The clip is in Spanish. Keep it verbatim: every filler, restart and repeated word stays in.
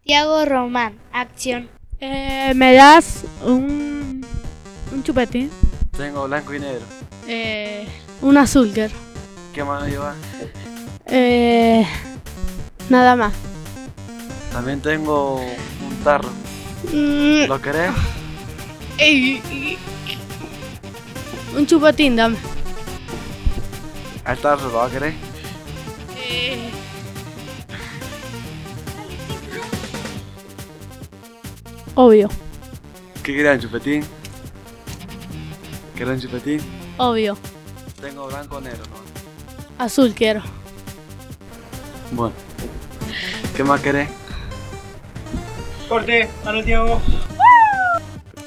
Tiago Román, acción. Eh, ¿Me das un, un chupetín? Tengo blanco y negro. Eh, un azul, quiero. ¿Qué más llevas? Eh, nada más. También tengo un tarro. Mm, ¿Lo querés? ey, ey. Un chupetín, dame. ¿Al tarro lo vas a querer? Eh, obvio, ¿Qué querés, un chupetín? ¿Querés un chupetín? obvio. Tengo blanco o negro, ¿no? Azul quiero. Bueno. ¿Qué más querés? Corte, para el Tiago.